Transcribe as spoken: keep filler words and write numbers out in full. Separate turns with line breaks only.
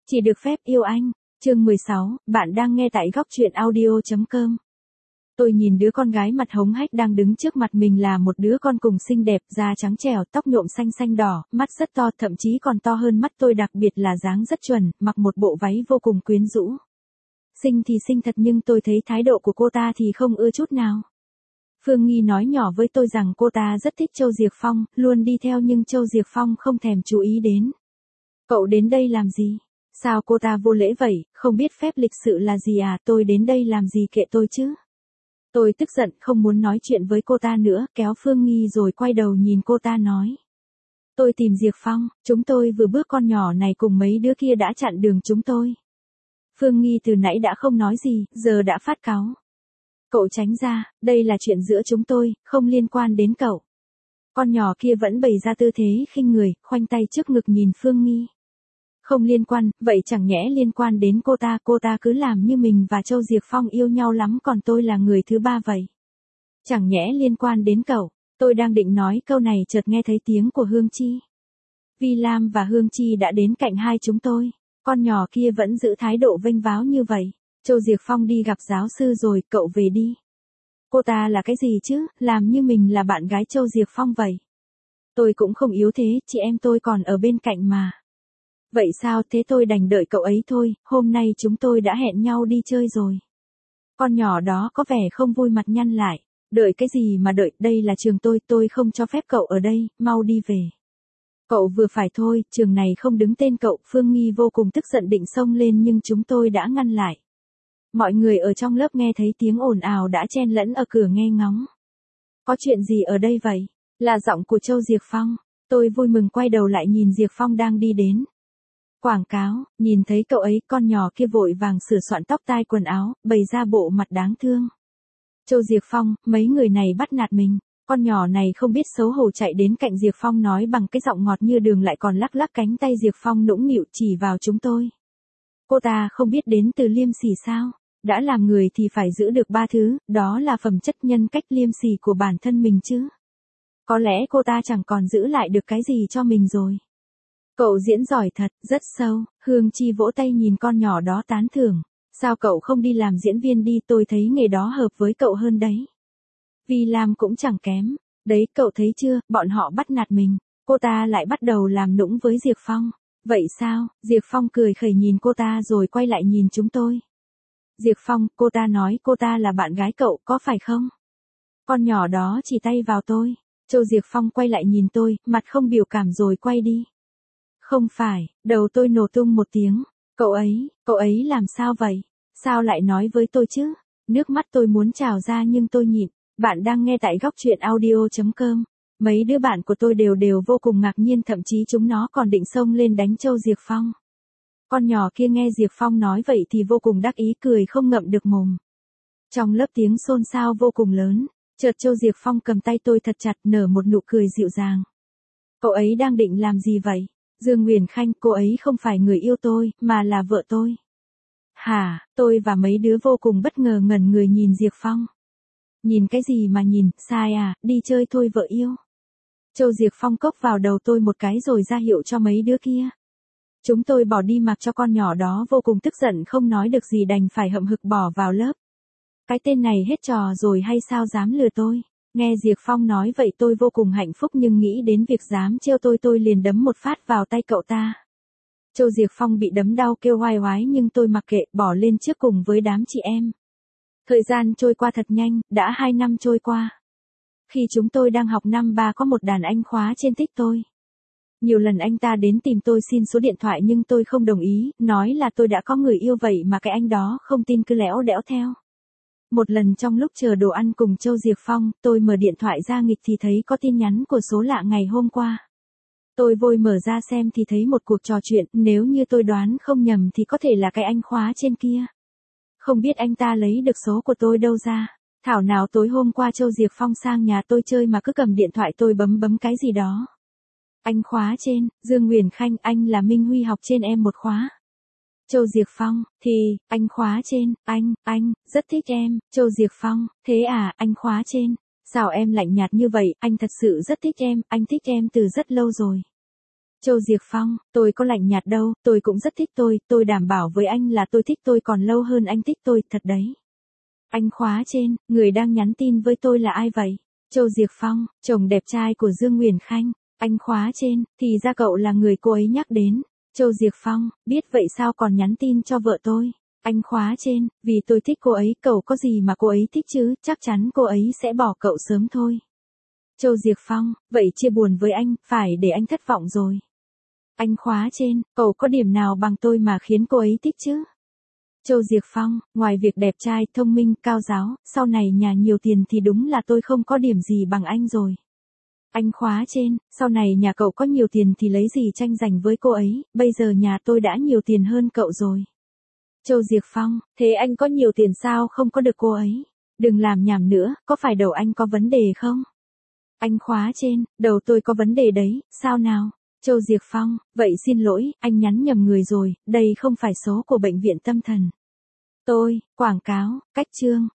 Chỉ được phép yêu anh. Chương mười sáu, bạn đang nghe tại góc truyện audio chấm com. Tôi nhìn đứa con gái mặt hống hách đang đứng trước mặt mình là một đứa con cùng xinh đẹp, da trắng trẻo, tóc nhuộm xanh xanh đỏ, mắt rất to, thậm chí còn to hơn mắt tôi, đặc biệt là dáng rất chuẩn, mặc một bộ váy vô cùng quyến rũ. Xinh thì xinh thật nhưng tôi thấy thái độ của cô ta thì không ưa chút nào. Phương Nghi nói nhỏ với tôi rằng cô ta rất thích Châu Diệc Phong, luôn đi theo nhưng Châu Diệc Phong không thèm chú ý đến. Cậu đến đây làm gì? Sao cô ta vô lễ vậy, không biết phép lịch sự là gì à, tôi đến đây làm gì kệ tôi chứ. Tôi tức giận không muốn nói chuyện với cô ta nữa, kéo Phương Nghi rồi quay đầu nhìn cô ta nói. Tôi tìm Diệc Phong, chúng tôi vừa bước, con nhỏ này cùng mấy đứa kia đã chặn đường chúng tôi. Phương Nghi từ nãy đã không nói gì, giờ đã phát cáu. Cậu tránh ra, đây là chuyện giữa chúng tôi, không liên quan đến cậu. Con nhỏ kia vẫn bày ra tư thế khinh người, khoanh tay trước ngực nhìn Phương Nghi. Không liên quan, vậy chẳng nhẽ liên quan đến cô ta, cô ta cứ làm như mình và Châu Diệc Phong yêu nhau lắm còn tôi là người thứ ba vậy. Chẳng nhẽ liên quan đến cậu, tôi đang định nói câu này chợt nghe thấy tiếng của Hương Chi. Vi Lam và Hương Chi đã đến cạnh hai chúng tôi, con nhỏ kia vẫn giữ thái độ vênh váo như vậy. Châu Diệc Phong đi gặp giáo sư rồi, cậu về đi. Cô ta là cái gì chứ, làm như mình là bạn gái Châu Diệc Phong vậy. Tôi cũng không yếu thế, chị em tôi còn ở bên cạnh mà. Vậy sao, thế tôi đành đợi cậu ấy thôi, hôm nay chúng tôi đã hẹn nhau đi chơi rồi. Con nhỏ đó có vẻ không vui, mặt nhăn lại. Đợi cái gì mà đợi, đây là trường tôi, tôi không cho phép cậu ở đây, mau đi về. Cậu vừa phải thôi, trường này không đứng tên cậu. Phương Nghi vô cùng tức giận định xông lên nhưng chúng tôi đã ngăn lại. Mọi người ở trong lớp nghe thấy tiếng ồn ào đã chen lẫn ở cửa nghe ngóng. Có chuyện gì ở đây vậy? Là giọng của Châu Diệc Phong. Tôi vui mừng quay đầu lại nhìn Diệc Phong đang đi đến. Quảng cáo, nhìn thấy cậu ấy, con nhỏ kia vội vàng sửa soạn tóc tai quần áo, bày ra bộ mặt đáng thương. Châu Diệc Phong, mấy người này bắt nạt mình. Con nhỏ này không biết xấu hổ chạy đến cạnh Diệc Phong nói bằng cái giọng ngọt như đường, lại còn lắc lắc cánh tay. Diệc Phong nũng nịu chỉ vào chúng tôi. Cô ta không biết đến từ liêm sỉ sao? Đã làm người thì phải giữ được ba thứ, đó là phẩm chất, nhân cách, liêm sỉ của bản thân mình chứ. Có lẽ cô ta chẳng còn giữ lại được cái gì cho mình rồi. Cậu diễn giỏi thật, rất sâu. Hương Chi vỗ tay nhìn con nhỏ đó tán thưởng. Sao cậu không đi làm diễn viên đi, tôi thấy nghề đó hợp với cậu hơn đấy. Vi Lam cũng chẳng kém. Đấy, cậu thấy chưa, bọn họ bắt nạt mình. Cô ta lại bắt đầu làm nũng với Diệc Phong. Vậy sao? Diệc Phong cười khẩy nhìn cô ta rồi quay lại nhìn chúng tôi. Diệc Phong, cô ta nói cô ta là bạn gái cậu, có phải không? Con nhỏ đó chỉ tay vào tôi. Châu Diệc Phong quay lại nhìn tôi, mặt không biểu cảm rồi quay đi. Không phải, đầu tôi nổ tung một tiếng. Cậu ấy, cậu ấy làm sao vậy? Sao lại nói với tôi chứ? Nước mắt tôi muốn trào ra nhưng tôi nhịn. Bạn đang nghe tại góc truyện audio chấm com. Mấy đứa bạn của tôi đều đều vô cùng ngạc nhiên, thậm chí chúng nó còn định xông lên đánh Châu Diệc Phong. Con nhỏ kia nghe Diệc Phong nói vậy thì vô cùng đắc ý, cười không ngậm được mồm. Trong lớp tiếng xôn xao vô cùng lớn, chợt Châu Diệc Phong cầm tay tôi thật chặt, nở một nụ cười dịu dàng. Cậu ấy đang định làm gì vậy? Dương Nguyền Khanh, cô ấy không phải người yêu tôi, mà là vợ tôi. Hả, tôi và mấy đứa vô cùng bất ngờ ngẩn người nhìn Diệc Phong. Nhìn cái gì mà nhìn, sai à, đi chơi thôi vợ yêu. Châu Diệc Phong cốc vào đầu tôi một cái rồi ra hiệu cho mấy đứa kia. Chúng tôi bỏ đi mặc cho con nhỏ đó vô cùng tức giận không nói được gì, đành phải hậm hực bỏ vào lớp. Cái tên này hết trò rồi hay sao, dám lừa tôi? Nghe Diệc Phong nói vậy tôi vô cùng hạnh phúc, nhưng nghĩ đến việc dám trêu tôi tôi liền đấm một phát vào tay cậu ta. Châu Diệc Phong bị đấm đau kêu oai oái nhưng tôi mặc kệ, bỏ lên trước cùng với đám chị em. Thời gian trôi qua thật nhanh, đã hai năm trôi qua. Khi chúng tôi đang học năm ba có một đàn anh khóa trên thích tôi. Nhiều lần anh ta đến tìm tôi xin số điện thoại nhưng tôi không đồng ý, nói là tôi đã có người yêu, vậy mà cái anh đó không tin cứ lẽo đẽo theo. Một lần trong lúc chờ đồ ăn cùng Châu Diệc Phong, tôi mở điện thoại ra nghịch thì thấy có tin nhắn của số lạ ngày hôm qua. Tôi vội mở ra xem thì thấy một cuộc trò chuyện, nếu như tôi đoán không nhầm thì có thể là cái anh khóa trên kia. Không biết anh ta lấy được số của tôi đâu ra. Thảo nào tối hôm qua Châu Diệc Phong sang nhà tôi chơi mà cứ cầm điện thoại tôi bấm bấm cái gì đó. Anh khóa trên, Dương Nguyền Khanh, anh là Minh Huy, học trên em một khóa. Châu Diệc Phong, thì, anh khóa trên, anh, anh, rất thích em. Châu Diệc Phong, thế à, anh khóa trên. Sao em lạnh nhạt như vậy, anh thật sự rất thích em, anh thích em từ rất lâu rồi. Châu Diệc Phong, tôi có lạnh nhạt đâu, tôi cũng rất thích tôi, tôi đảm bảo với anh là tôi thích tôi còn lâu hơn anh thích tôi, thật đấy. Anh khóa trên, người đang nhắn tin với tôi là ai vậy? Châu Diệc Phong, chồng đẹp trai của Dương Nguyền Khanh. Anh khóa trên, thì ra cậu là người cô ấy nhắc đến. Châu Diệc Phong, biết vậy sao còn nhắn tin cho vợ tôi? Anh khóa trên, vì tôi thích cô ấy, cậu có gì mà cô ấy thích chứ, chắc chắn cô ấy sẽ bỏ cậu sớm thôi. Châu Diệc Phong, vậy chia buồn với anh, phải để anh thất vọng rồi. Anh khóa trên, cậu có điểm nào bằng tôi mà khiến cô ấy thích chứ? Châu Diệc Phong, ngoài việc đẹp trai, thông minh, cao giáo, sau này nhà nhiều tiền thì đúng là tôi không có điểm gì bằng anh rồi. Anh khóa trên, sau này nhà cậu có nhiều tiền thì lấy gì tranh giành với cô ấy, bây giờ nhà tôi đã nhiều tiền hơn cậu rồi. Châu Diệc Phong, thế anh có nhiều tiền sao không có được cô ấy? Đừng làm nhảm nữa, có phải đầu anh có vấn đề không? Anh khóa trên, đầu tôi có vấn đề đấy, sao nào? Châu Diệc Phong, vậy xin lỗi, anh nhắn nhầm người rồi, đây không phải số của bệnh viện tâm thần. Tôi, quảng cáo, cách chương.